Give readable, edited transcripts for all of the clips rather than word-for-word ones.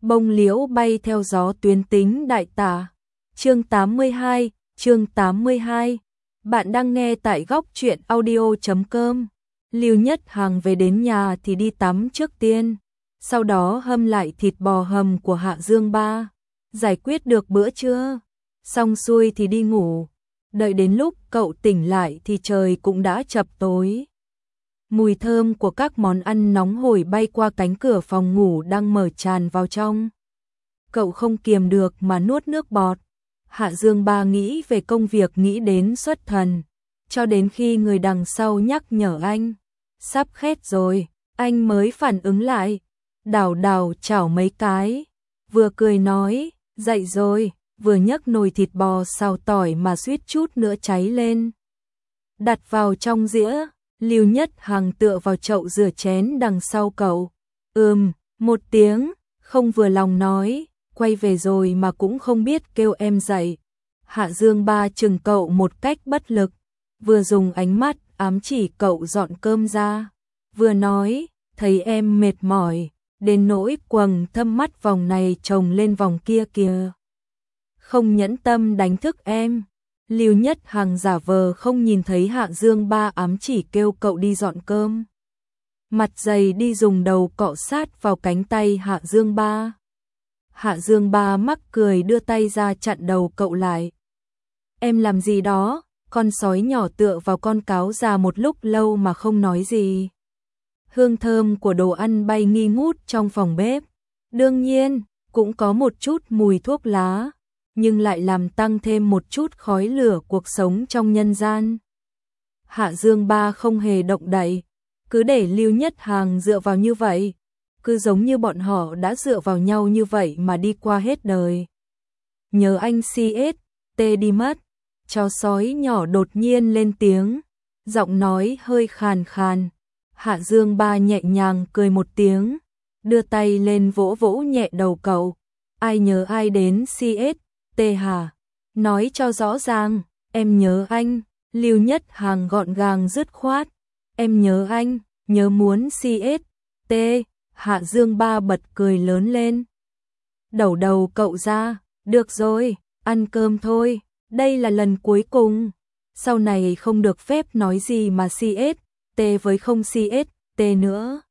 bông liễu bay theo gió tuyến tính đại tả. Chương 82. Bạn đang nghe tại góc truyện audio.com. Lưu Nhất Hằng về đến nhà thì đi tắm trước tiên, sau đó hâm lại thịt bò hầm của Hạ Dương Ba. Giải quyết được bữa trưa, xong xuôi thì đi ngủ. Đợi đến lúc cậu tỉnh lại thì trời cũng đã chập tối. Mùi thơm của các món ăn nóng hổi bay qua cánh cửa phòng ngủ đang mở tràn vào trong. Cậu không kiềm được mà nuốt nước bọt. Hạ Dương Ba nghĩ về công việc nghĩ đến xuất thần, cho đến khi người đằng sau nhắc nhở anh. Sắp khét rồi, anh mới phản ứng lại. Đảo chảo mấy cái, vừa cười nói, dậy rồi, vừa nhấc nồi thịt bò xào tỏi mà suýt chút nữa cháy lên. Đặt vào trong dĩa, Lưu Nhất Hằng tựa vào chậu rửa chén đằng sau cậu. Một tiếng, không vừa lòng nói, quay về rồi mà cũng không biết kêu em dậy. Hạ Dương Ba chừng cậu một cách bất lực, vừa dùng ánh mắt ám chỉ cậu dọn cơm ra, vừa nói, thấy em mệt mỏi, đến nỗi quầng thâm mắt vòng này chồng lên vòng kia kìa. Không nhẫn tâm đánh thức em. Lưu Nhất Hằng giả vờ không nhìn thấy Hạ Dương Ba ám chỉ kêu cậu đi dọn cơm. Mặt dày đi dùng đầu cọ sát vào cánh tay Hạ Dương Ba. Hạ Dương Ba mắc cười đưa tay ra chặn đầu cậu lại. Em làm gì đó? Con sói nhỏ tựa vào con cáo già một lúc lâu mà không nói gì. Hương thơm của đồ ăn bay nghi ngút trong phòng bếp. Đương nhiên, cũng có một chút mùi thuốc lá, nhưng lại làm tăng thêm một chút khói lửa cuộc sống trong nhân gian. Hạ Dương Ba không hề động đậy, cứ để Lưu Nhất Hằng dựa vào như vậy, cứ giống như bọn họ đã dựa vào nhau như vậy mà đi qua hết đời. Nhớ anh CST đi mất, chó sói nhỏ đột nhiên lên tiếng, giọng nói hơi khàn khàn. Hạ Dương Ba nhẹ nhàng cười một tiếng, đưa tay lên vỗ vỗ nhẹ đầu cậu. Ai nhớ ai đến CST hả? Nói cho rõ ràng, em nhớ anh. Lưu Nhất Hằng gọn gàng dứt khoát. Em nhớ anh, nhớ muốn CST. Hạ Dương Ba bật cười lớn lên. Đầu cậu ra, được rồi, ăn cơm thôi, đây là lần cuối cùng. Sau này không được phép nói gì mà CST với không CST nữa.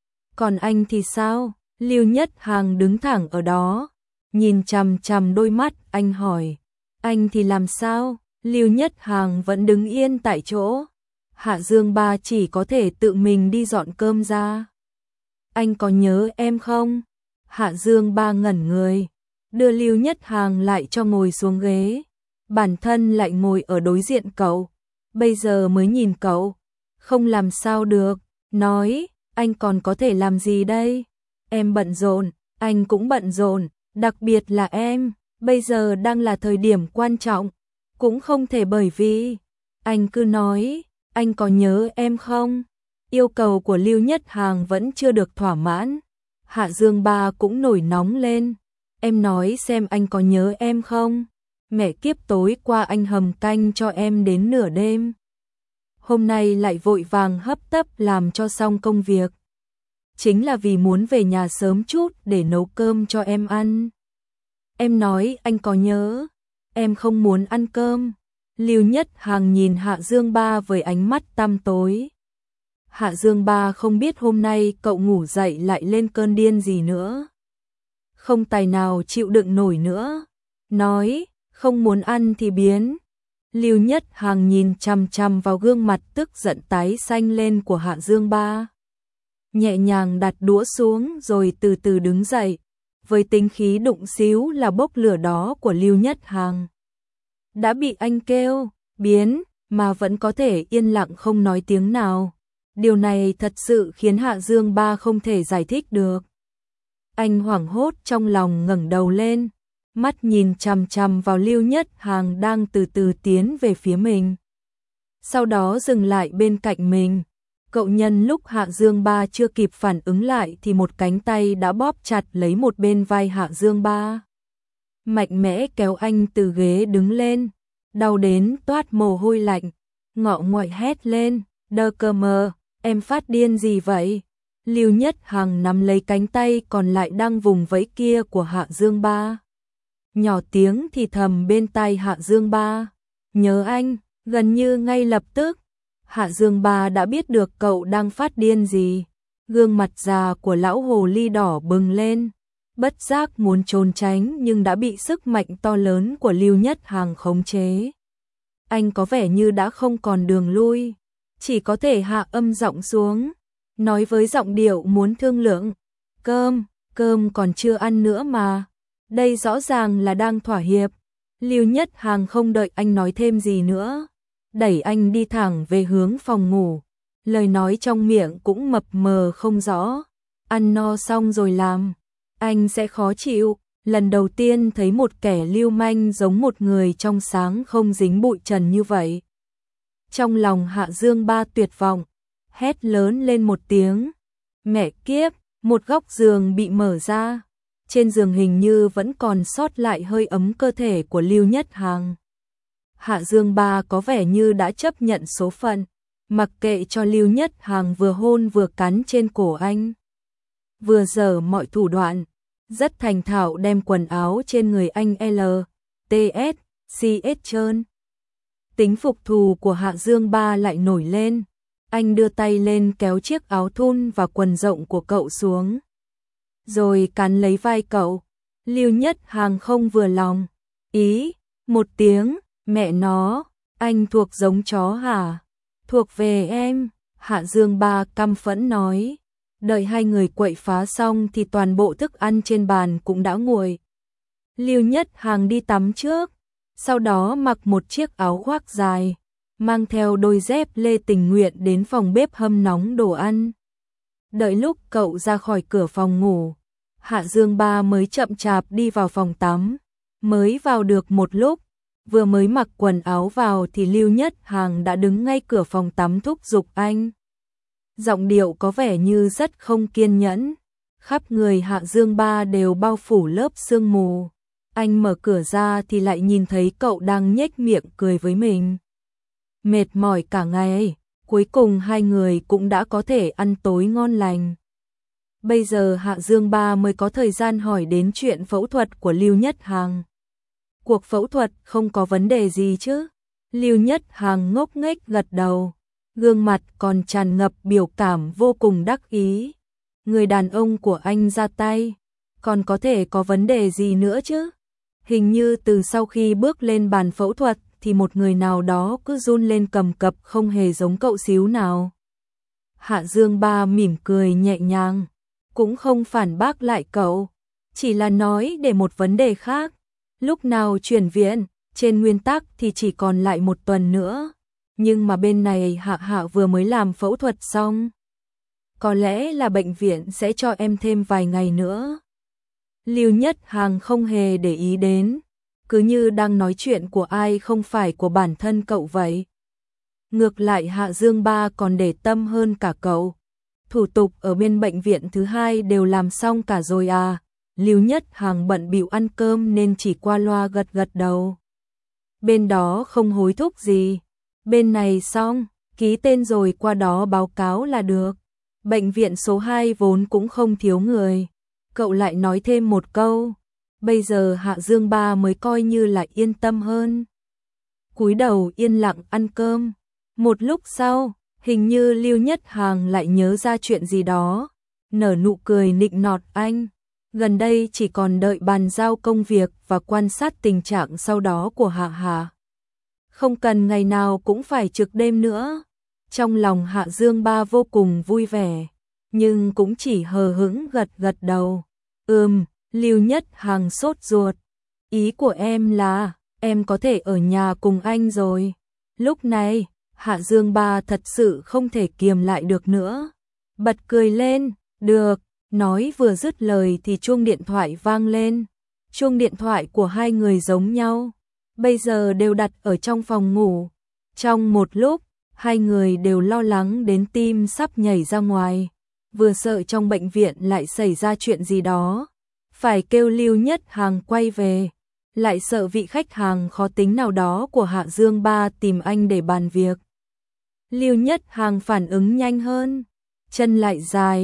Còn anh thì sao? Lưu Nhất Hằng đứng thẳng ở đó, nhìn chằm chằm đôi mắt anh hỏi. Anh thì làm sao? Lưu Nhất Hằng vẫn đứng yên tại chỗ. Hạ Dương Ba chỉ có thể tự mình đi dọn cơm ra. Anh có nhớ em không? Hạ Dương Ba ngẩn người, đưa Lưu Nhất Hằng lại cho ngồi xuống ghế. Bản thân lại ngồi ở đối diện cậu. Bây giờ mới nhìn cậu, không làm sao được. Nói, anh còn có thể làm gì đây? Em bận rộn, anh cũng bận rộn, đặc biệt là em, bây giờ đang là thời điểm quan trọng, cũng không thể bởi vì anh cứ nói, anh có nhớ em không? Yêu cầu của Lưu Nhất Hằng vẫn chưa được thỏa mãn. Hạ Dương Ba cũng nổi nóng lên. Em nói xem anh có nhớ em không? Mẹ kiếp, tối qua anh hầm canh cho em đến nửa đêm. Hôm nay lại vội vàng hấp tấp làm cho xong công việc. Chính là vì muốn về nhà sớm chút để nấu cơm cho em ăn. Em nói anh có nhớ, em không muốn ăn cơm. Lưu Nhất Hằng nhìn Hạ Dương Ba với ánh mắt tăm tối. Hạ Dương Ba không biết hôm nay cậu ngủ dậy lại lên cơn điên gì nữa. Không tài nào chịu đựng nổi nữa. Nói, không muốn ăn thì biến. Lưu Nhất Hằng nhìn chằm chằm vào gương mặt tức giận tái xanh lên của Hạ Dương Ba. Nhẹ nhàng đặt đũa xuống rồi từ từ đứng dậy, với tính khí đụng xíu là bốc lửa đó của Lưu Nhất Hằng. Đã bị anh kêu, biến, mà vẫn có thể yên lặng không nói tiếng nào. Điều này thật sự khiến Hạ Dương Ba không thể giải thích được. Anh hoảng hốt trong lòng ngẩng đầu lên, mắt nhìn chằm chằm vào Lưu Nhất Hằng đang từ từ tiến về phía mình. Sau đó dừng lại bên cạnh mình. Cậu nhân lúc Hạ Dương Ba chưa kịp phản ứng lại thì một cánh tay đã bóp chặt lấy một bên vai Hạ Dương Ba. Mạnh mẽ kéo anh từ ghế đứng lên, đau đến toát mồ hôi lạnh, ngọ nguậy hét lên, đơ cơ mờ, em phát điên gì vậy? Lưu Nhất Hằng nắm lấy cánh tay còn lại đang vùng vẫy kia của Hạ Dương Ba. Nhỏ tiếng thì thầm bên tai Hạ Dương Ba. Nhớ anh, gần như ngay lập tức. Hạ Dương Ba đã biết được cậu đang phát điên gì. Gương mặt già của lão hồ ly đỏ bừng lên. Bất giác muốn trốn tránh nhưng đã bị sức mạnh to lớn của Lưu Nhất Hằng khống chế. Anh có vẻ như đã không còn đường lui. Chỉ có thể hạ âm giọng xuống. Nói với giọng điệu muốn thương lượng. Cơm còn chưa ăn nữa mà. Đây rõ ràng là đang thỏa hiệp. Lưu Nhất Hằng không đợi anh nói thêm gì nữa. Đẩy anh đi thẳng về hướng phòng ngủ. Lời nói trong miệng cũng mập mờ không rõ. Ăn no xong rồi làm. Anh sẽ khó chịu. Lần đầu tiên thấy một kẻ lưu manh giống một người trong sáng không dính bụi trần như vậy. Trong lòng Hạ Dương Ba tuyệt vọng. Hét lớn lên một tiếng. Mẹ kiếp, một góc giường bị mở ra. Trên giường hình như vẫn còn sót lại hơi ấm cơ thể của Lưu Nhất Hằng. Hạ Dương Ba có vẻ như đã chấp nhận số phận, mặc kệ cho Lưu Nhất Hằng vừa hôn vừa cắn trên cổ anh. Vừa giở mọi thủ đoạn, rất thành thạo đem quần áo trên người anh LTS trơn. Tính phục thù của Hạ Dương Ba lại nổi lên. Anh đưa tay lên kéo chiếc áo thun và quần rộng của cậu xuống. Rồi cắn lấy vai cậu. Lưu Nhất Hằng không vừa lòng. Ý, một tiếng, mẹ nó, anh thuộc giống chó hả? Thuộc về em, Hạ Dương Ba căm phẫn nói. Đợi hai người quậy phá xong thì toàn bộ thức ăn trên bàn cũng đã nguội. Lưu Nhất Hằng đi tắm trước, sau đó mặc một chiếc áo khoác dài, mang theo đôi dép lê tình nguyện đến phòng bếp hâm nóng đồ ăn. Đợi lúc cậu ra khỏi cửa phòng ngủ, Hạ Dương Ba mới chậm chạp đi vào phòng tắm. Mới vào được một lúc, vừa mới mặc quần áo vào thì Lưu Nhất Hằng đã đứng ngay cửa phòng tắm thúc giục anh. Giọng điệu có vẻ như rất không kiên nhẫn. Khắp người Hạ Dương Ba đều bao phủ lớp sương mù. Anh mở cửa ra thì lại nhìn thấy cậu đang nhếch miệng cười với mình. Mệt mỏi cả ngày, cuối cùng hai người cũng đã có thể ăn tối ngon lành. Bây giờ Hạ Dương Ba mới có thời gian hỏi đến chuyện phẫu thuật của Lưu Nhất Hằng. Cuộc phẫu thuật không có vấn đề gì chứ? Lưu Nhất Hằng ngốc nghếch gật đầu, gương mặt còn tràn ngập biểu cảm vô cùng đắc ý. Người đàn ông của anh ra tay, còn có thể có vấn đề gì nữa chứ? Hình như từ sau khi bước lên bàn phẫu thuật thì một người nào đó cứ run lên cầm cập, không hề giống cậu xíu nào. Hạ Dương Ba mỉm cười nhẹ nhàng, cũng không phản bác lại cậu, chỉ là nói để một vấn đề khác. Lúc nào chuyển viện, trên nguyên tắc thì chỉ còn lại một tuần nữa, nhưng mà bên này Hạ vừa mới làm phẫu thuật xong. Có lẽ là bệnh viện sẽ cho em thêm vài ngày nữa. Lưu Nhất Hằng không hề để ý đến, cứ như đang nói chuyện của ai không phải của bản thân cậu vậy. Ngược lại Hạ Dương Ba còn để tâm hơn cả cậu. Thủ tục ở bên bệnh viện thứ hai đều làm xong cả rồi à? Lưu Nhất Hằng bận bịu ăn cơm nên chỉ qua loa gật gật đầu. Bên đó không hối thúc gì. Bên này xong, ký tên rồi qua đó báo cáo là được. Bệnh viện số 2 vốn cũng không thiếu người. Cậu lại nói thêm một câu. Bây giờ Hạ Dương Ba mới coi như là yên tâm hơn. Cúi đầu yên lặng ăn cơm. Một lúc sau, hình như Lưu Nhất Hằng lại nhớ ra chuyện gì đó. Nở nụ cười nịnh nọt anh. Gần đây chỉ còn đợi bàn giao công việc và quan sát tình trạng sau đó của Hạ. Không cần ngày nào cũng phải trực đêm nữa. Trong lòng Hạ Dương Ba vô cùng vui vẻ, nhưng cũng chỉ hờ hững gật gật đầu. Lưu Nhất Hằng sốt ruột. Ý của em là, em có thể ở nhà cùng anh rồi. Lúc này, Hạ Dương Ba thật sự không thể kiềm lại được nữa. Bật cười lên, được. Nói vừa dứt lời thì chuông điện thoại vang lên. Chuông điện thoại của hai người giống nhau, bây giờ đều đặt ở trong phòng ngủ. Trong một lúc, hai người đều lo lắng đến tim sắp nhảy ra ngoài. Vừa sợ trong bệnh viện lại xảy ra chuyện gì đó, phải kêu Lưu Nhất Hằng quay về, lại sợ vị khách hàng khó tính nào đó của Hạ Dương Ba tìm anh để bàn việc. Lưu Nhất Hằng phản ứng nhanh hơn, chân lại dài,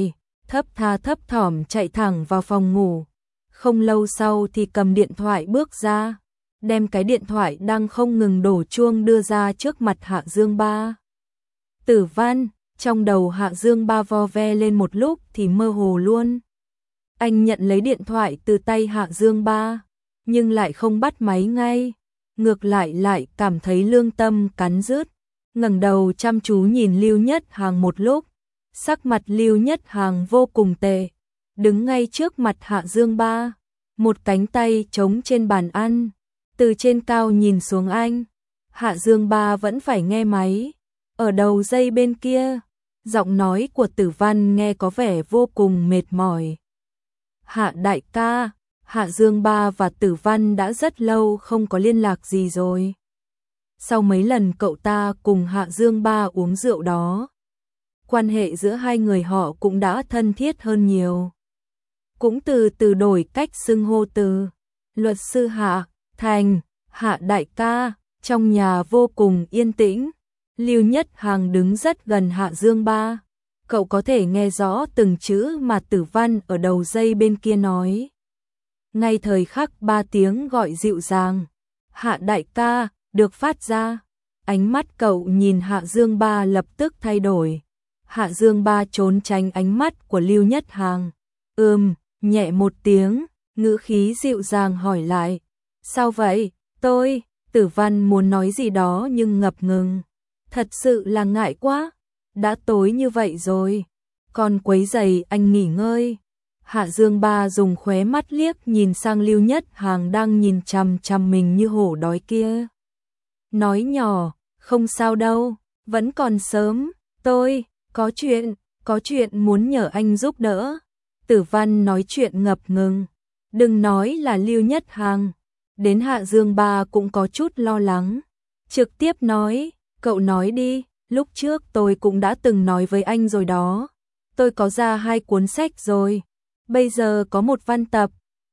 thấp tha thấp thỏm chạy thẳng vào phòng ngủ. Không lâu sau thì cầm điện thoại bước ra, đem cái điện thoại đang không ngừng đổ chuông đưa ra trước mặt Hạ Dương Ba. Tử Văn, trong đầu Hạ Dương Ba vo ve lên một lúc thì mơ hồ luôn. Anh nhận lấy điện thoại từ tay Hạ Dương Ba, nhưng lại không bắt máy ngay, ngược lại cảm thấy lương tâm cắn rứt, ngẩng đầu chăm chú nhìn Lưu Nhất Hàng một lúc, sắc mặt Lưu Nhất Hàng vô cùng tệ, đứng ngay trước mặt Hạ Dương Ba, một cánh tay chống trên bàn ăn, từ trên cao nhìn xuống anh. Hạ Dương Ba vẫn phải nghe máy, ở đầu dây bên kia, giọng nói của Tử Văn nghe có vẻ vô cùng mệt mỏi. Hạ đại ca, Hạ Dương Ba và Tử Văn đã rất lâu không có liên lạc gì rồi. Sau mấy lần cậu ta cùng Hạ Dương Ba uống rượu đó, quan hệ giữa hai người họ cũng đã thân thiết hơn nhiều. Cũng từ từ đổi cách xưng hô từ luật sư Hạ thành Hạ đại ca. Trong nhà vô cùng yên tĩnh, Lưu Nhất Hàng đứng rất gần Hạ Dương Ba, cậu có thể nghe rõ từng chữ mà Tử Văn ở đầu dây bên kia nói. Ngay thời khắc 3 tiếng gọi dịu dàng, Hạ đại ca, được phát ra, ánh mắt cậu nhìn Hạ Dương Ba lập tức thay đổi. Hạ Dương Ba trốn tránh ánh mắt của Lưu Nhất Hàng, nhẹ một tiếng, ngữ khí dịu dàng hỏi lại, sao vậy, tôi, Tử Văn muốn nói gì đó nhưng ngập ngừng, thật sự là ngại quá, đã tối như vậy rồi, còn quấy rầy anh nghỉ ngơi. Hạ Dương Ba dùng khóe mắt liếc nhìn sang Lưu Nhất Hàng đang nhìn chằm chằm mình như hổ đói kia. Nói nhỏ, không sao đâu, vẫn còn sớm, tôi, có chuyện muốn nhờ anh giúp đỡ. Tử Văn nói chuyện ngập ngừng, đừng nói là Lưu Nhất Hàng, đến Hạ Dương Ba cũng có chút lo lắng. Trực tiếp nói, cậu nói đi, lúc trước tôi cũng đã từng nói với anh rồi đó. Tôi có ra 2 cuốn sách rồi, bây giờ có một văn tập.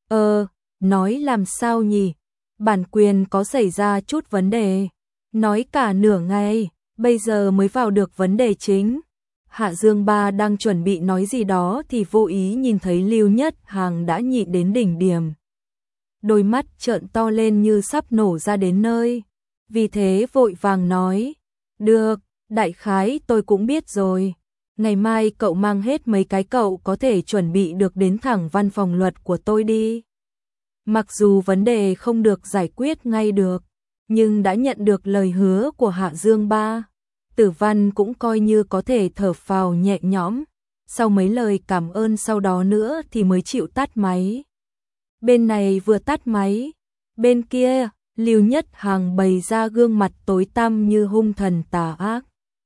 Nói làm sao nhỉ? Bản quyền có xảy ra chút vấn đề. Nói cả nửa ngày, bây giờ mới vào được vấn đề chính. Hạ Dương Ba đang chuẩn bị nói gì đó thì vô ý nhìn thấy Lưu Nhất Hàng đã nhịn đến đỉnh điểm. Đôi mắt trợn to lên như sắp nổ ra đến nơi. Vì thế vội vàng nói, được, đại khái tôi cũng biết rồi. Ngày mai cậu mang hết mấy cái cậu có thể chuẩn bị được đến thẳng văn phòng luật của tôi đi. Mặc dù vấn đề không được giải quyết ngay được, nhưng đã nhận được lời hứa của Hạ Dương Ba, Tử Văn cũng coi như có thể thở phào nhẹ nhõm. Sau mấy lời cảm ơn sau đó nữa thì mới chịu tắt máy. Bên này vừa tắt máy, bên kia, Lưu Nhất Hàng bày ra gương mặt tối tăm như hung thần tà ác.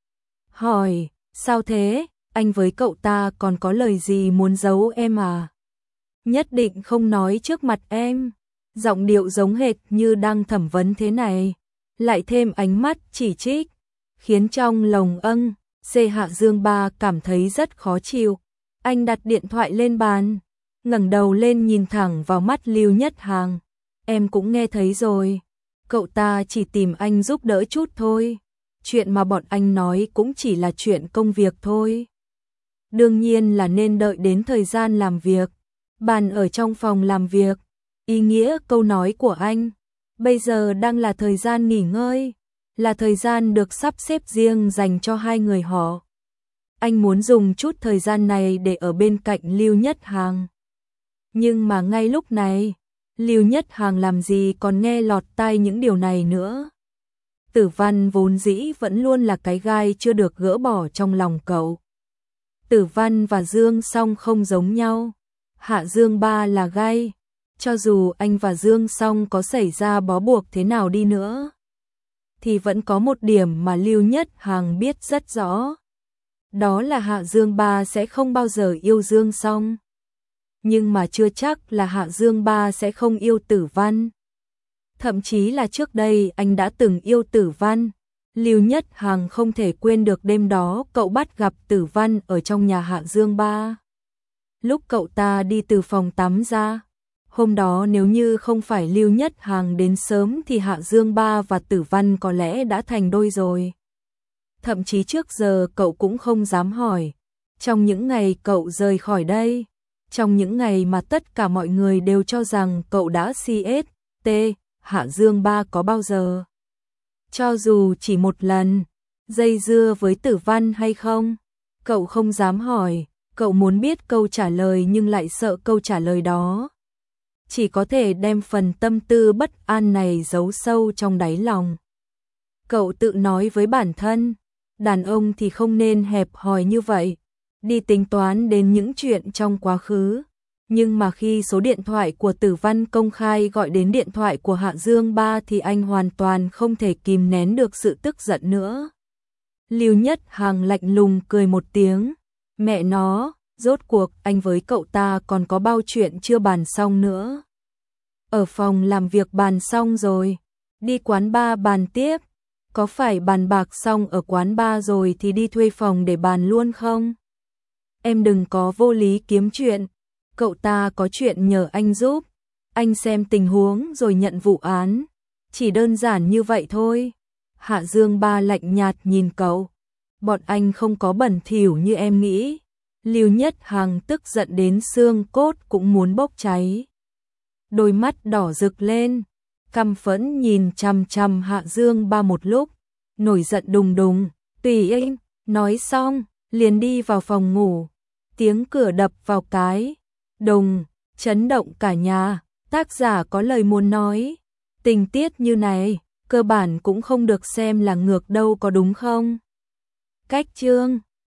Hỏi, sao thế, anh với cậu ta còn có lời gì muốn giấu em à? Nhất định không nói trước mặt em. Giọng điệu giống hệt như đang thẩm vấn thế này, lại thêm ánh mắt chỉ trích, khiến trong lòng Hạ Dương Ba cảm thấy rất khó chịu. Anh đặt điện thoại lên bàn, ngẩng đầu lên nhìn thẳng vào mắt Lưu Nhất Hàng. Em cũng nghe thấy rồi, cậu ta chỉ tìm anh giúp đỡ chút thôi. Chuyện mà bọn anh nói cũng chỉ là chuyện công việc thôi. Đương nhiên là nên đợi đến thời gian làm việc, bàn ở trong phòng làm việc. Ý nghĩa câu nói của anh, bây giờ đang là thời gian nghỉ ngơi, là thời gian được sắp xếp riêng dành cho hai người họ. Anh muốn dùng chút thời gian này để ở bên cạnh Lưu Nhất Hàng. Nhưng mà ngay lúc này, Lưu Nhất Hàng làm gì còn nghe lọt tai những điều này nữa. Tử Văn vốn dĩ vẫn luôn là cái gai chưa được gỡ bỏ trong lòng cậu. Tử Văn và Dương Song không giống nhau. Hạ Dương Ba là gai. Cho dù anh và Dương Song có xảy ra bó buộc thế nào đi nữa, thì vẫn có một điểm mà Lưu Nhất Hàng biết rất rõ. Đó là Hạ Dương Ba sẽ không bao giờ yêu Dương Song. Nhưng mà chưa chắc là Hạ Dương Ba sẽ không yêu Tử Văn. Thậm chí là trước đây anh đã từng yêu Tử Văn. Lưu Nhất Hàng không thể quên được đêm đó cậu bắt gặp Tử Văn ở trong nhà Hạ Dương Ba. Lúc cậu ta đi từ phòng tắm ra, hôm đó nếu như không phải Lưu Nhất Hàng đến sớm thì Hạ Dương Ba và Tử Văn có lẽ đã thành đôi rồi. Thậm chí trước giờ cậu cũng không dám hỏi, Trong những ngày cậu rời khỏi đây, trong những ngày mà tất cả mọi người đều cho rằng cậu đã CST, Hạ Dương Ba có bao giờ, cho dù chỉ một lần, dây dưa với Tử Văn hay không? Cậu không dám hỏi, cậu muốn biết câu trả lời nhưng lại sợ câu trả lời đó chỉ có thể đem phần tâm tư bất an này giấu sâu trong đáy lòng. Cậu tự nói với bản thân, đàn ông thì không nên hẹp hòi như vậy, đi tính toán đến những chuyện trong quá khứ. Nhưng mà khi số điện thoại của Tử Văn công khai gọi đến điện thoại của Hạ Dương Ba thì anh hoàn toàn không thể kìm nén được sự tức giận nữa. Lưu Nhất Hằng lạnh lùng cười một tiếng, mẹ nó, rốt cuộc anh với cậu ta còn có bao chuyện chưa bàn xong nữa. Ở phòng làm việc bàn xong rồi, đi quán bar bàn tiếp, có phải bàn bạc xong ở quán bar rồi thì đi thuê phòng để bàn luôn không? Em đừng có vô lý kiếm chuyện, cậu ta có chuyện nhờ anh giúp, anh xem tình huống rồi nhận vụ án, chỉ đơn giản như vậy thôi. Hạ Dương Ba lạnh nhạt nhìn cậu, bọn anh không có bẩn thỉu như em nghĩ. Lưu Nhất Hằng tức giận đến xương cốt cũng muốn bốc cháy. Đôi mắt đỏ rực lên, căm phẫn nhìn chằm chằm Hạ Dương Ba một lúc, nổi giận đùng đùng, tùy anh, nói xong, liền đi vào phòng ngủ. Tiếng cửa đập vào cái, đùng, chấn động cả nhà, tác giả có lời muốn nói. Tình tiết như này, cơ bản cũng không được xem là ngược đâu có đúng không? Cách chương